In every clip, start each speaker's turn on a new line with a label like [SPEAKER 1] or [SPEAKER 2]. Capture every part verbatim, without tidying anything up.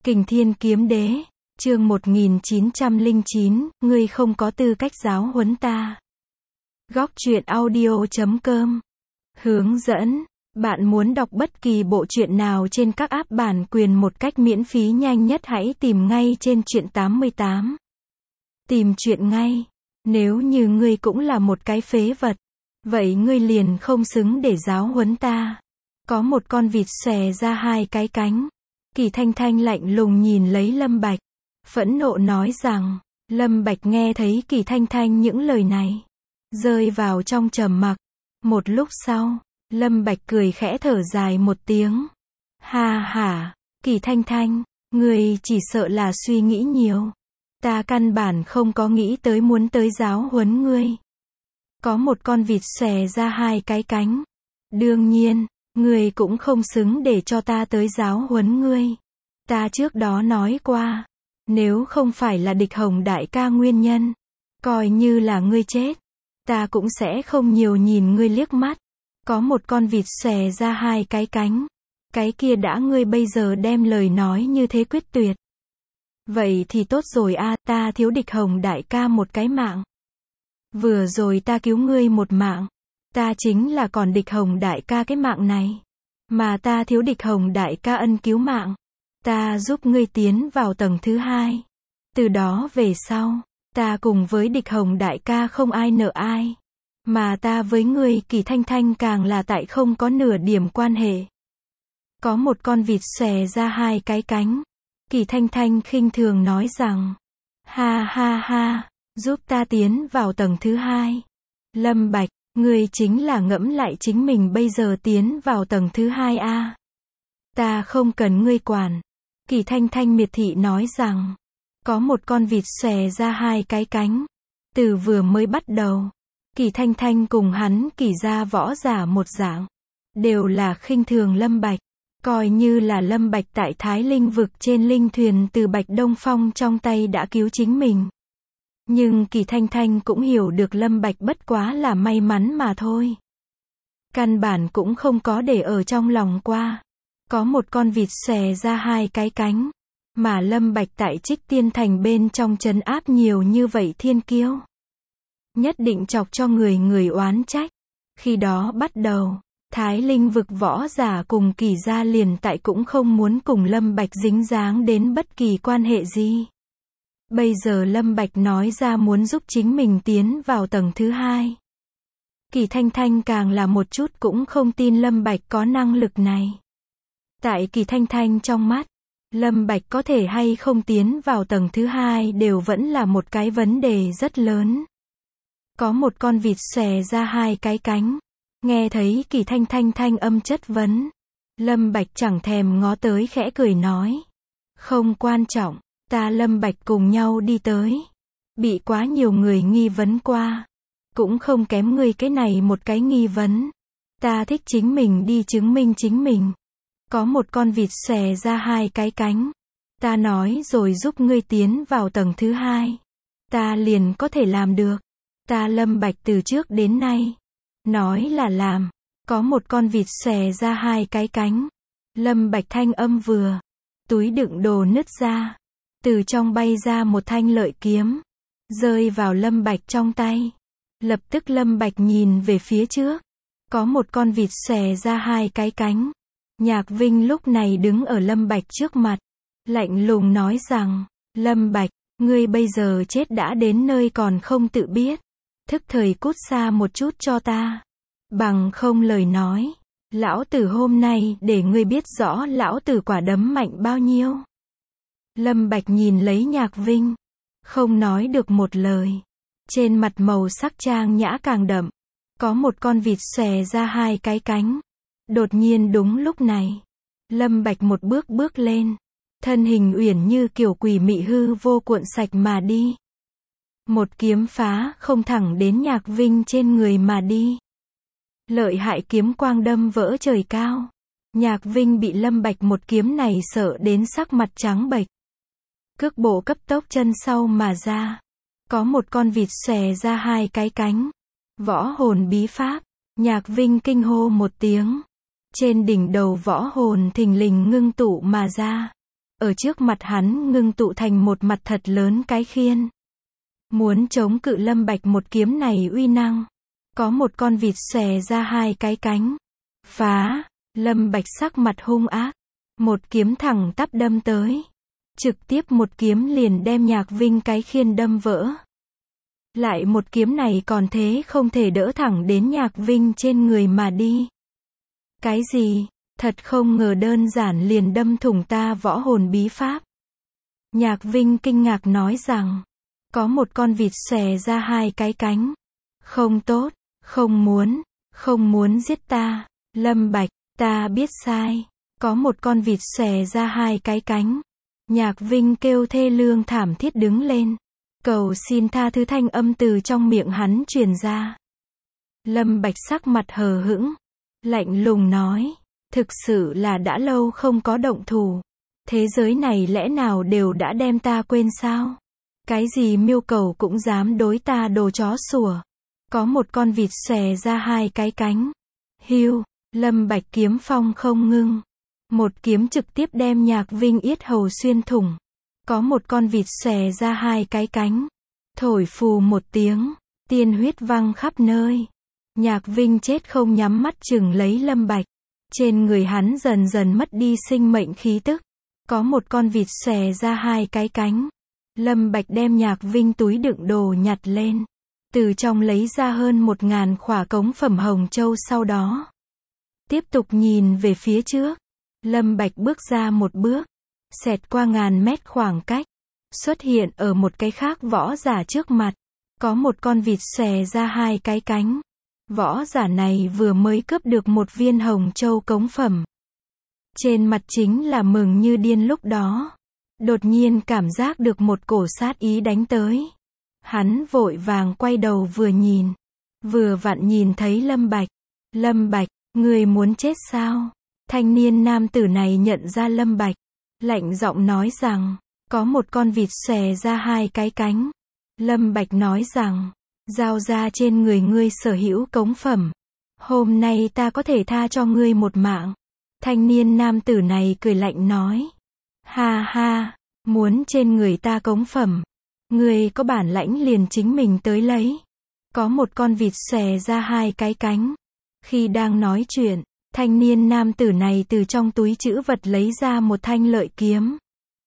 [SPEAKER 1] Kình Thiên Kiếm Đế, chương một nghìn chín trăm lẻ chín, ngươi không có tư cách giáo huấn ta. Góc truyện audio chấm com. Hướng dẫn, bạn muốn đọc bất kỳ bộ truyện nào trên các app bản quyền một cách miễn phí nhanh nhất hãy tìm ngay trên truyện tám mươi tám. Tìm truyện ngay. Nếu như ngươi cũng là một cái phế vật, vậy ngươi liền không xứng để giáo huấn ta. Có một con vịt xòe ra hai cái cánh. Kỳ Thanh Thanh lạnh lùng nhìn lấy Lâm Bạch, phẫn nộ nói rằng, Lâm Bạch nghe thấy Kỳ Thanh Thanh những lời này, rơi vào trong trầm mặc. Một lúc sau, Lâm Bạch cười khẽ thở dài một tiếng. Ha ha, Kỳ Thanh Thanh, ngươi chỉ sợ là suy nghĩ nhiều. Ta căn bản không có nghĩ tới muốn tới giáo huấn ngươi. Có một con vịt xòe ra hai cái cánh. Đương nhiên, ngươi cũng không xứng để cho ta tới giáo huấn ngươi. Ta trước đó nói qua, nếu không phải là Địch Hồng đại ca nguyên nhân, coi như là ngươi chết, ta cũng sẽ không nhiều nhìn ngươi liếc mắt. Có một con vịt xòe ra hai cái cánh. Cái kia đã ngươi bây giờ đem lời nói như thế quyết tuyệt. Vậy thì tốt rồi a, ta thiếu Địch Hồng đại ca một cái mạng. Vừa rồi ta cứu ngươi một mạng. Ta chính là còn Địch Hồng đại ca cái mạng này. Mà ta thiếu Địch Hồng đại ca ân cứu mạng. Ta giúp ngươi tiến vào tầng thứ hai. Từ đó về sau, ta cùng với Địch Hồng đại ca không ai nợ ai. Mà ta với ngươi Kỳ Thanh Thanh càng là tại không có nửa điểm quan hệ. Có một con vịt xòe ra hai cái cánh. Kỳ Thanh Thanh khinh thường nói rằng, ha ha ha, giúp ta tiến vào tầng thứ hai. Lâm Bạch, ngươi chính là ngẫm lại chính mình bây giờ tiến vào tầng thứ hai a. Ta không cần ngươi quản. Kỳ Thanh Thanh miệt thị nói rằng, có một con vịt xòe ra hai cái cánh. Từ vừa mới bắt đầu, Kỳ Thanh Thanh cùng hắn Kỳ gia võ giả một dạng, đều là khinh thường Lâm Bạch. Coi như là Lâm Bạch tại Thái Linh vực trên linh thuyền từ Bạch Đông Phong trong tay đã cứu chính mình. Nhưng Kỳ Thanh Thanh cũng hiểu được Lâm Bạch bất quá là may mắn mà thôi. Căn bản cũng không có để ở trong lòng qua. Có một con vịt xòe ra hai cái cánh. Mà Lâm Bạch tại Trích Tiên Thành bên trong trấn áp nhiều như vậy thiên kiêu. Nhất định chọc cho người người oán trách. Khi đó bắt đầu, Thái Linh vực võ giả cùng Kỳ gia liền tại cũng không muốn cùng Lâm Bạch dính dáng đến bất kỳ quan hệ gì. Bây giờ Lâm Bạch nói ra muốn giúp chính mình tiến vào tầng thứ hai. Kỳ Thanh Thanh càng là một chút cũng không tin Lâm Bạch có năng lực này. Tại Kỳ Thanh Thanh trong mắt, Lâm Bạch có thể hay không tiến vào tầng thứ hai đều vẫn là một cái vấn đề rất lớn. Có một con vịt xòe ra hai cái cánh. Nghe thấy Kỳ Thanh Thanh thanh âm chất vấn, Lâm Bạch chẳng thèm ngó tới khẽ cười nói, không quan trọng, ta Lâm Bạch cùng nhau đi tới. Bị quá nhiều người nghi vấn qua, cũng không kém ngươi cái này một cái nghi vấn. Ta thích chính mình đi chứng minh chính mình. Có một con vịt xòe ra hai cái cánh. Ta nói rồi giúp ngươi tiến vào tầng thứ hai. Ta liền có thể làm được. Ta Lâm Bạch từ trước đến nay, nói là làm. Có một con vịt xòe ra hai cái cánh. Lâm Bạch thanh âm vừa, túi đựng đồ nứt ra. Từ trong bay ra một thanh lợi kiếm, rơi vào Lâm Bạch trong tay. Lập tức Lâm Bạch nhìn về phía trước. Có một con vịt xòe ra hai cái cánh. Nhạc Vinh lúc này đứng ở Lâm Bạch trước mặt, lạnh lùng nói rằng, Lâm Bạch, ngươi bây giờ chết đã đến nơi còn không tự biết. Thức thời cút xa một chút cho ta. Bằng không lời nói, lão tử hôm nay để ngươi biết rõ lão tử quả đấm mạnh bao nhiêu. Lâm Bạch nhìn lấy Nhạc Vinh, không nói được một lời. Trên mặt màu sắc trang nhã càng đậm. Có một con vịt xòe ra hai cái cánh. Đột nhiên đúng lúc này, Lâm Bạch một bước bước lên. Thân hình uyển như kiểu quỷ mị hư vô cuộn sạch mà đi. Một kiếm phá không thẳng đến Nhạc Vinh trên người mà đi. Lợi hại kiếm quang đâm vỡ trời cao. Nhạc Vinh bị Lâm Bạch một kiếm này sợ đến sắc mặt trắng bệch. Cước bộ cấp tốc chân sau mà ra. Có một con vịt xòe ra hai cái cánh. Võ hồn bí pháp. Nhạc Vinh kinh hô một tiếng. Trên đỉnh đầu võ hồn thình lình ngưng tụ mà ra. ở trước mặt hắn ngưng tụ thành một mặt thật lớn cái khiên. Muốn chống cự Lâm Bạch một kiếm này uy năng. Có một con vịt xòe ra hai cái cánh. Phá, Lâm Bạch sắc mặt hung ác. Một kiếm thẳng tắp đâm tới. Trực tiếp một kiếm liền đem Nhạc Vinh cái khiên đâm vỡ. Lại một kiếm này còn thế không thể đỡ thẳng đến Nhạc Vinh trên người mà đi. Cái gì? Thật không ngờ đơn giản liền đâm thủng ta võ hồn bí pháp. Nhạc Vinh kinh ngạc nói rằng, có một con vịt xòe ra hai cái cánh. Không tốt, không muốn, không muốn giết ta. Lâm Bạch, ta biết sai. Có một con vịt xòe ra hai cái cánh. Nhạc Vinh kêu thê lương thảm thiết đứng lên. Cầu xin tha thứ thanh âm từ trong miệng hắn truyền ra. Lâm Bạch sắc mặt hờ hững, lạnh lùng nói, thực sự là đã lâu không có động thủ. Thế giới này lẽ nào đều đã đem ta quên sao? Cái gì miêu cầu cũng dám đối ta đồ chó sủa. Có một con vịt xòe ra hai cái cánh. Hiu, Lâm Bạch kiếm phong không ngưng. Một kiếm trực tiếp đem Nhạc Vinh yết hầu xuyên thủng. Có một con vịt xòe ra hai cái cánh. Thổi phù một tiếng, tiên huyết văng khắp nơi. Nhạc Vinh chết không nhắm mắt chừng lấy Lâm Bạch. Trên người hắn dần dần mất đi sinh mệnh khí tức. Có một con vịt xòe ra hai cái cánh. Lâm Bạch đem Nhạc Vinh túi đựng đồ nhặt lên. Từ trong lấy ra hơn một ngàn khỏa cống phẩm hồng châu sau đó. Tiếp tục nhìn về phía trước. Lâm Bạch bước ra một bước. Xẹt qua ngàn mét khoảng cách. Xuất hiện ở một cái khác võ giả trước mặt. Có một con vịt xòe ra hai cái cánh. Võ giả này vừa mới cướp được một viên hồng châu cống phẩm. Trên mặt chính là mừng như điên lúc đó. Đột nhiên cảm giác được một cổ sát ý đánh tới. Hắn vội vàng quay đầu vừa nhìn. Vừa vặn nhìn thấy Lâm Bạch. Lâm Bạch, người muốn chết sao? Thanh niên nam tử này nhận ra Lâm Bạch. Lạnh giọng nói rằng, có một con vịt xòe ra hai cái cánh. Lâm Bạch nói rằng, giao ra trên người ngươi sở hữu cống phẩm. Hôm nay ta có thể tha cho ngươi một mạng. Thanh niên nam tử này cười lạnh nói. Ha ha, muốn trên người ta cống phẩm. Ngươi có bản lãnh liền chính mình tới lấy. Có một con vịt xòe ra hai cái cánh. Khi đang nói chuyện, thanh niên nam tử này từ trong túi trữ vật lấy ra một thanh lợi kiếm.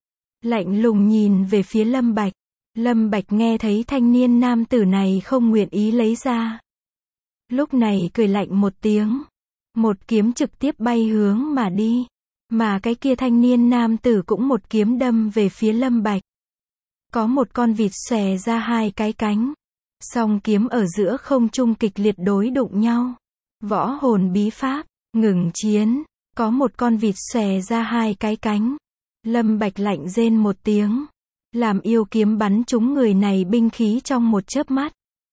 [SPEAKER 1] Lạnh lùng nhìn về phía Lâm Bạch. Lâm Bạch nghe thấy thanh niên nam tử này không nguyện ý lấy ra. Lúc này cười lạnh một tiếng. Một kiếm trực tiếp bay hướng mà đi. Mà cái kia thanh niên nam tử cũng một kiếm đâm về phía Lâm Bạch. Có một con vịt xòe ra hai cái cánh. Song kiếm ở giữa không trung kịch liệt đối đụng nhau. Võ hồn bí pháp, ngừng chiến. Có một con vịt xòe ra hai cái cánh. Lâm Bạch lạnh rên một tiếng. Làm yêu kiếm bắn trúng người này binh khí trong một chớp mắt.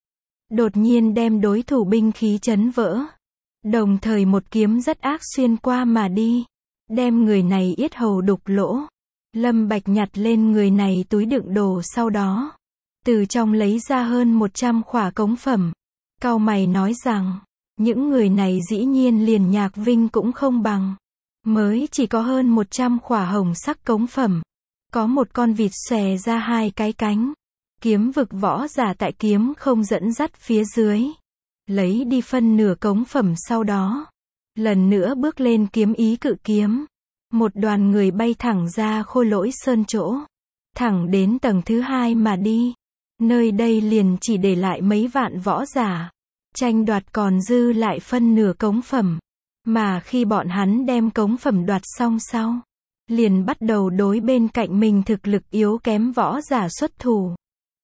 [SPEAKER 1] Đột nhiên đem đối thủ binh khí chấn vỡ. Đồng thời một kiếm rất ác xuyên qua mà đi. Đem người này yết hầu đục lỗ. Lâm Bạch nhặt lên người này túi đựng đồ sau đó. Từ trong lấy ra hơn một trăm khỏa cống phẩm. Cau mày nói rằng, những người này dĩ nhiên liền Nhạc Vinh cũng không bằng. Mới chỉ có hơn một trăm khỏa hồng sắc cống phẩm. Có một con vịt xòe ra hai cái cánh. Kiếm vực võ giả tại kiếm không dẫn dắt phía dưới. Lấy đi phân nửa cống phẩm sau đó. Lần nữa bước lên kiếm ý cự kiếm. Một đoàn người bay thẳng ra Khôi Lỗi Sơn chỗ. Thẳng đến tầng thứ hai mà đi. Nơi đây liền chỉ để lại mấy vạn võ giả. Tranh đoạt còn dư lại phân nửa cống phẩm. Mà khi bọn hắn đem cống phẩm đoạt xong sau. Liền bắt đầu đối bên cạnh mình thực lực yếu kém võ giả xuất thủ.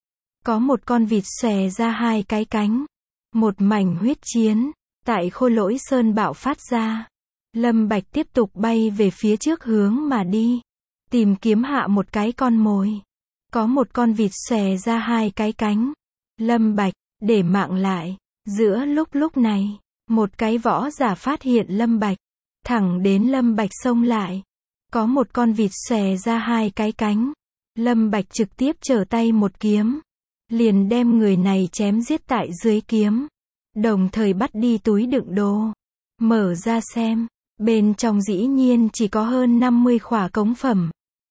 [SPEAKER 1] Có một con vịt xòe ra hai cái cánh. Một mảnh huyết chiến. Tại Khôi Lỗi Sơn bạo phát ra. Lâm Bạch tiếp tục bay về phía trước hướng mà đi. Tìm kiếm hạ một cái con mồi. Có một con vịt xòe ra hai cái cánh. Lâm Bạch, để mạng lại. Giữa lúc lúc này, một cái võ giả phát hiện Lâm Bạch. Thẳng đến Lâm Bạch xông lại. Có một con vịt xòe ra hai cái cánh. Lâm Bạch trực tiếp trở tay một kiếm. Liền đem người này chém giết tại dưới kiếm. Đồng thời bắt đi túi đựng đồ. Mở ra xem. Bên trong dĩ nhiên chỉ có hơn năm mươi khỏa cống phẩm.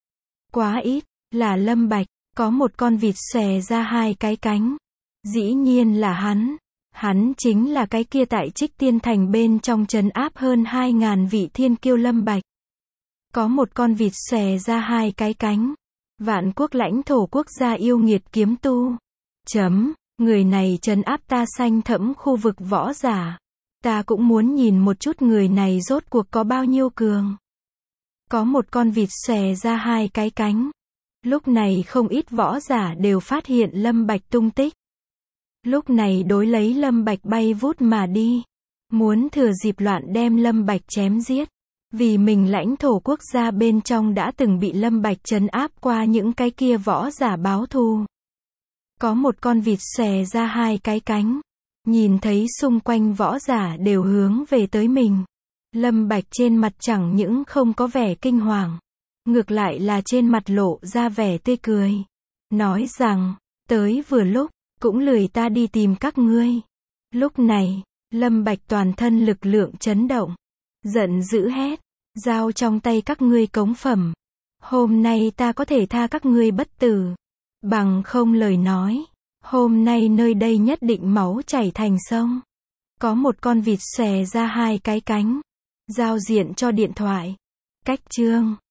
[SPEAKER 1] Quá ít, là Lâm Bạch, có một con vịt xòe ra hai cái cánh. Dĩ nhiên là hắn. Hắn chính là cái kia tại Trích Tiên Thành bên trong trấn áp hơn hai ngàn vị thiên kiêu Lâm Bạch. Có một con vịt xòe ra hai cái cánh. Vạn quốc lãnh thổ quốc gia yêu nghiệt kiếm tu. Chấm, người này trấn áp ta xanh thẫm khu vực võ giả. Ta cũng muốn nhìn một chút người này rốt cuộc có bao nhiêu cường. Có một con vịt xòe ra hai cái cánh. Lúc này không ít võ giả đều phát hiện Lâm Bạch tung tích. Lúc này đối lấy Lâm Bạch bay vút mà đi. Muốn thừa dịp loạn đem Lâm Bạch chém giết. Vì mình lãnh thổ quốc gia bên trong đã từng bị Lâm Bạch trấn áp qua những cái kia võ giả báo thù. Có một con vịt xòe ra hai cái cánh. Nhìn thấy xung quanh võ giả đều hướng về tới mình. Lâm Bạch trên mặt chẳng những không có vẻ kinh hoàng. Ngược lại là trên mặt lộ ra vẻ tươi cười. Nói rằng, tới vừa lúc, cũng lười ta đi tìm các ngươi. Lúc này, Lâm Bạch toàn thân lực lượng chấn động. Giận dữ hét, giao trong tay các ngươi cống phẩm. Hôm nay ta có thể tha các ngươi bất tử. Bằng không lời nói, hôm nay nơi đây nhất định máu chảy thành sông. Có một con vịt xòe ra hai cái cánh. Giao diện cho điện thoại. Cách chương